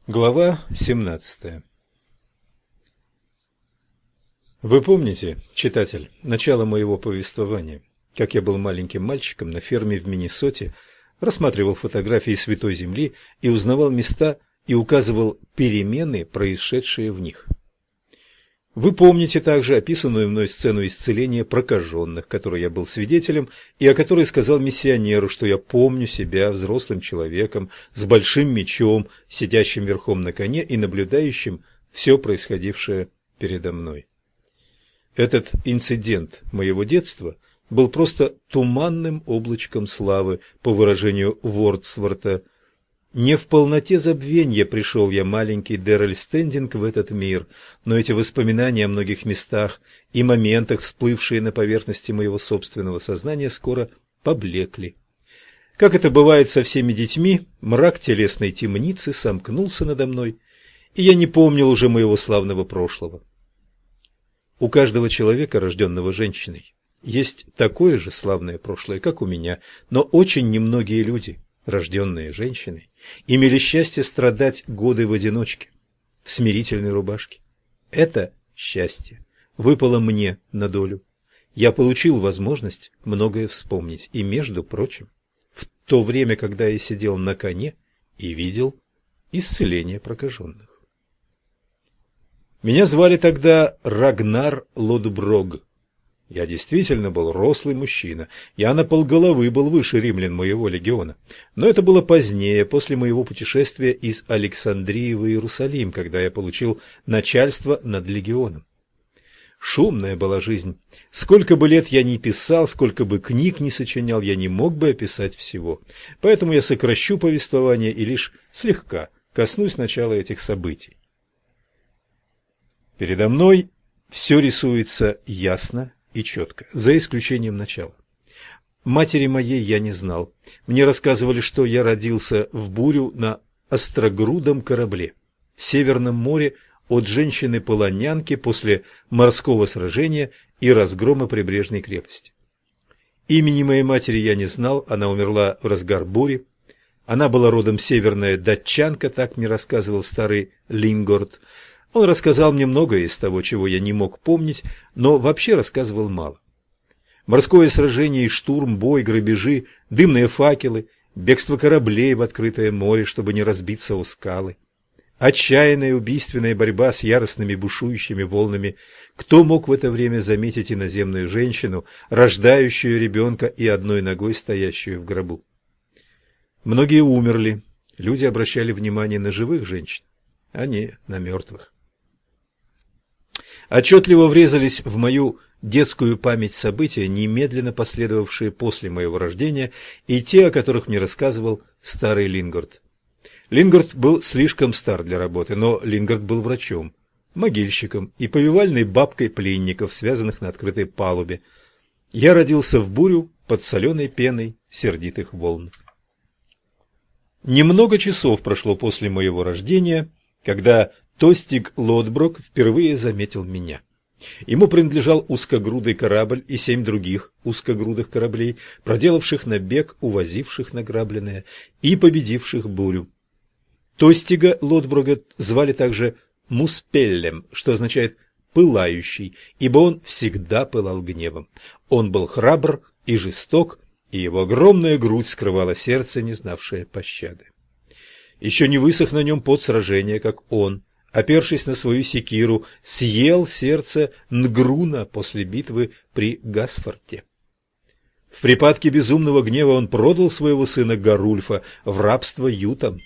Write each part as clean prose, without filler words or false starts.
Глава 17. Вы помните, читатель, начало моего повествования, как я был маленьким мальчиком на ферме в Миннесоте, рассматривал фотографии Святой Земли и узнавал места и указывал перемены, происшедшие в них. Вы помните также описанную мной сцену исцеления прокаженных, которой я был свидетелем, и о которой сказал миссионеру, что я помню себя взрослым человеком с большим мечом, сидящим верхом на коне и наблюдающим все происходившее передо мной. Этот инцидент моего детства был просто туманным облачком славы, по выражению Вордсворта. Не в полноте забвенья пришел я, маленький Дэррель Стендинг, в этот мир, но эти воспоминания о многих местах и моментах, всплывшие на поверхности моего собственного сознания, скоро поблекли. Как это бывает со всеми детьми, мрак телесной темницы сомкнулся надо мной, и я не помнил уже моего славного прошлого. У каждого человека, рожденного женщиной, есть такое же славное прошлое, как у меня, но очень немногие люди, рожденные женщиной, имели счастье страдать годы в одиночке, в смирительной рубашке. Это счастье выпало мне на долю. Я получил возможность многое вспомнить, и, между прочим, в то время, когда я сидел на коне и видел исцеление прокаженных. Меня звали тогда Рагнар Лодброг. Я действительно был рослый мужчина, я на полголовы был выше римлян моего легиона. Но это было позднее, после моего путешествия из Александрии в Иерусалим, когда я получил начальство над легионом. Шумная была жизнь. Сколько бы лет я ни писал, сколько бы книг ни сочинял, я не мог бы описать всего. Поэтому я сокращу повествование и лишь слегка коснусь начала этих событий. Передо мной все рисуется ясно и четко, за исключением начала. Матери моей я не знал. Мне рассказывали, что я родился в бурю на острогрудом корабле в Северном море от женщины-полонянки после морского сражения и разгрома прибрежной крепости. Имени моей матери я не знал, она умерла в разгар бури. Она была родом северная датчанка, так мне рассказывал старый Лингорд. Он рассказал мне многое из того, чего я не мог помнить, но вообще рассказывал мало. Морское сражение и штурм, бой, грабежи, дымные факелы, бегство кораблей в открытое море, чтобы не разбиться о скалы. Отчаянная убийственная борьба с яростными бушующими волнами. Кто мог в это время заметить иноземную женщину, рождающую ребенка и одной ногой стоящую в гробу? Многие умерли, люди обращали внимание на живых женщин, а не на мертвых. Отчетливо врезались в мою детскую память события, немедленно последовавшие после моего рождения, и те, о которых мне рассказывал старый Лингорд. Лингорд был слишком стар для работы, но Лингорд был врачом, могильщиком и повивальной бабкой пленников, связанных на открытой палубе. Я родился в бурю под соленой пеной сердитых волн. Немного часов прошло после моего рождения, когда Тостиг Лодброг впервые заметил меня. Ему принадлежал узкогрудый корабль и 7 других узкогрудых кораблей, проделавших набег, увозивших награбленное и победивших бурю. Тостига Лодброга звали также Муспеллем, что означает «пылающий», ибо он всегда пылал гневом. Он был храбр и жесток, и его огромная грудь скрывала сердце, не знавшее пощады. Еще не высох на нем пот сражения, как он, опершись на свою секиру, съел сердце Нгруна после битвы при Гасфорте. В припадке безумного гнева он продал своего сына Гарульфа в рабство ютам.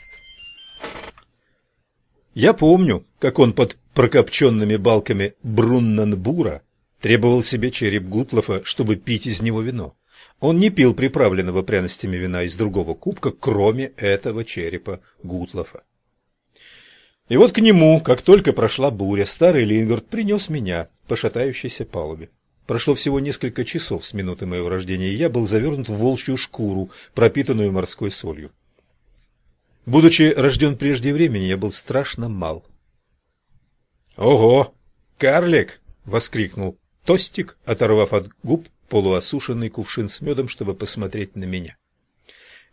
Я помню, как он под прокопченными балками Бруннанбура требовал себе череп Гутлофа, чтобы пить из него вино. Он не пил приправленного пряностями вина из другого кубка, кроме этого черепа Гутлофа. И вот к нему, как только прошла буря, старый Лингорд принес меня по шатающейся палубе. Прошло всего несколько часов с минуты моего рождения, и я был завернут в волчью шкуру, пропитанную морской солью. Будучи рожден прежде времени, я был страшно мал. «Ого! Карлик!» — воскликнул Тостик, оторвав от губ полуосушенный кувшин с медом, чтобы посмотреть на меня.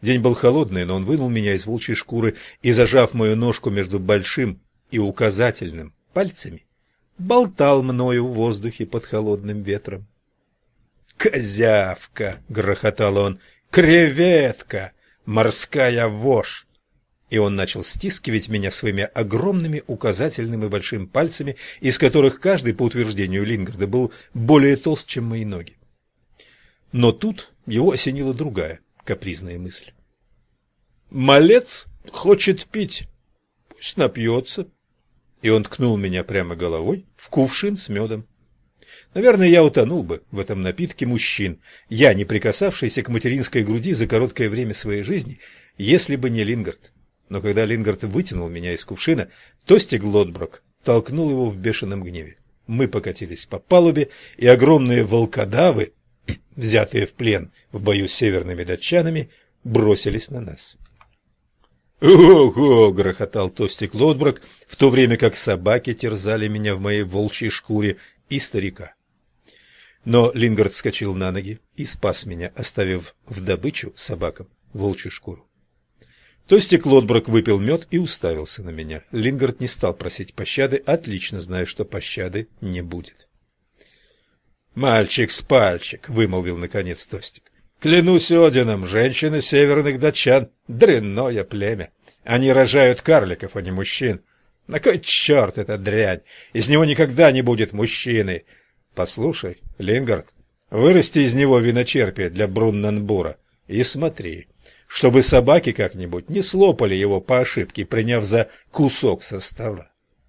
День был холодный, но он вынул меня из волчьей шкуры и, зажав мою ножку между большим и указательным пальцами, болтал мною в воздухе под холодным ветром. «Козявка!» — грохотал он. «Креветка! Морская вошь!» И он начал стискивать меня своими огромными указательным и большим пальцами, из которых каждый, по утверждению Лингарда, был более толст, чем мои ноги. Но тут его осенила другая капризная мысль. «Малец хочет пить, пусть напьется». И он ткнул меня прямо головой в кувшин с медом. Наверное, я утонул бы в этом напитке мужчин, я, не прикасавшийся к материнской груди за короткое время своей жизни, если бы не Лингард. Но когда Лингард вытянул меня из кувшина, Тостиг Лодброк толкнул его в бешеном гневе. Мы покатились по палубе, и огромные волкодавы, взятые в плен в бою с северными датчанами, бросились на нас. «Ого!» — грохотал Тостиг Лодброк, в то время как собаки терзали меня в моей волчьей шкуре и старика. Но Лингард вскочил на ноги и спас меня, оставив в добычу собакам волчью шкуру. Тостиг Лодброк выпил мед и уставился на меня. Лингард не стал просить пощады, отлично зная, что пощады не будет. «Мальчик с пальчик», — вымолвил наконец Тостиг. «Клянусь Одином, женщины северных датчан — дрянное племя. Они рожают карликов, а не мужчин. На кой черт эта дрянь? Из него никогда не будет мужчины. Послушай, Лингард, вырасти из него виночерпие для Бруннанбура и смотри, чтобы собаки как-нибудь не слопали его по ошибке, приняв за кусок со стола».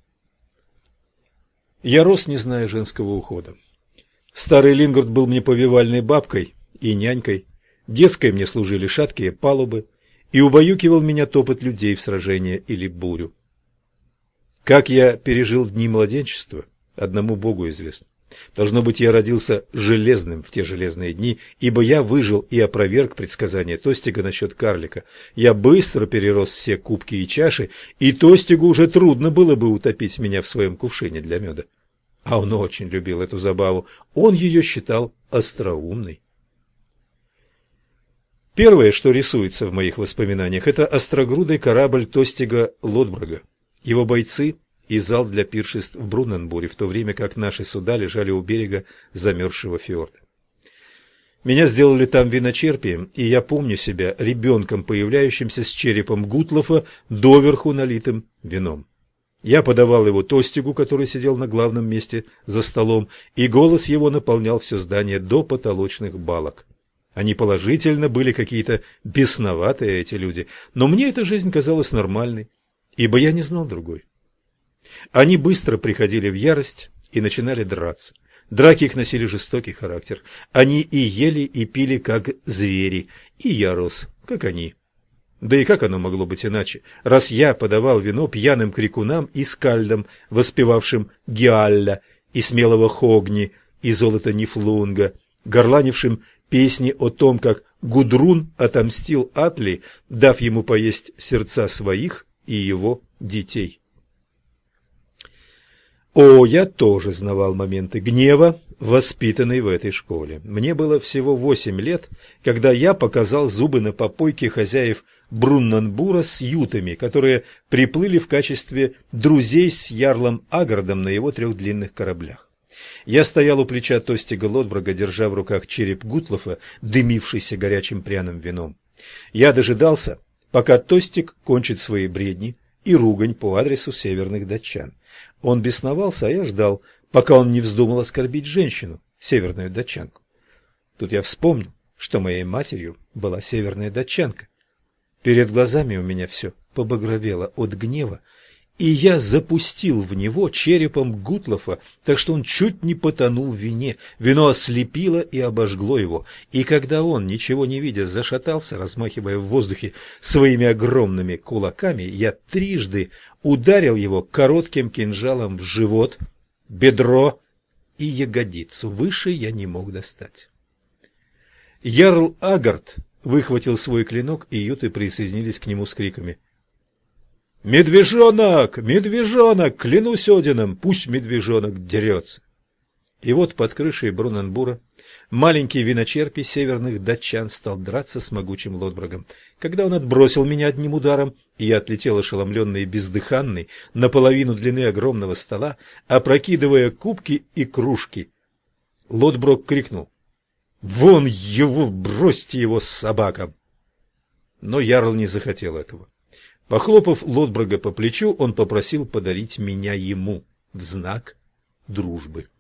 Я рос, не зная женского ухода. Старый Лингард был мне повивальной бабкой и нянькой, детской мне служили шаткие палубы, и убаюкивал меня топот людей в сражение или бурю. Как я пережил дни младенчества, одному Богу известно. Должно быть, я родился железным в те железные дни, ибо я выжил и опроверг предсказание Тостига насчет карлика. Я быстро перерос все кубки и чаши, и Тостигу уже трудно было бы утопить меня в своем кувшине для меда. А он очень любил эту забаву, он ее считал остроумной. Первое, что рисуется в моих воспоминаниях, это острогрудый корабль Тостига Лодброга, его бойцы и зал для пиршеств в Бруннанбуре, в то время как наши суда лежали у берега замерзшего фьорда. Меня сделали там виночерпием, и я помню себя ребенком, появляющимся с черепом Гутлофа, доверху налитым вином. Я подавал его Тостигу, который сидел на главном месте за столом, и голос его наполнял все здание до потолочных балок. Они положительно были какие-то бесноватые, эти люди, но мне эта жизнь казалась нормальной, ибо я не знал другой. Они быстро приходили в ярость и начинали драться. Драки их носили жестокий характер. Они и ели, и пили, как звери, и я рос, как они. Да и как оно могло быть иначе, раз я подавал вино пьяным крикунам и скальдам, воспевавшим Гиалля и смелого Хогни и золото Нифлунга, горланившим песни о том, как Гудрун отомстил Атли, дав ему поесть сердца своих и его детей. О, я тоже знавал моменты гнева, воспитанный в этой школе. Мне было всего 8 лет, когда я показал зубы на попойке хозяев Бруннанбура с ютами, которые приплыли в качестве друзей с ярлом Агардом на его 3 длинных кораблях. Я стоял у плеча Тостига Лодброга, держа в руках череп Гутлофа, дымившийся горячим пряным вином. Я дожидался, пока Тостиг кончит свои бредни и ругань по адресу северных датчан. Он бесновался, а я ждал, пока он не вздумал оскорбить женщину, северную датчанку. Тут я вспомнил, что моей матерью была северная датчанка. Перед глазами у меня все побагровело от гнева, и я запустил в него черепом Гутлофа, так что он чуть не потонул в вине. Вино ослепило и обожгло его, и когда он, ничего не видя, зашатался, размахивая в воздухе своими огромными кулаками, я трижды ударил его коротким кинжалом в живот, бедро и ягодицу. Выше я не мог достать. Ярл Агард выхватил свой клинок, и юты присоединились к нему с криками: «Медвежонок! Медвежонок! Клянусь Одином, пусть медвежонок дерется!» И вот под крышей Бруненбура маленький виночерпий северных датчан стал драться с могучим Лотброгом. Когда он отбросил меня одним ударом, и я отлетел ошеломленный и бездыханный на половину длины огромного стола, опрокидывая кубки и кружки, Лотброг крикнул: «Вон его! Бросьте его собакам!» Но ярл не захотел этого. Похлопав Лотброга по плечу, он попросил подарить меня ему в знак дружбы.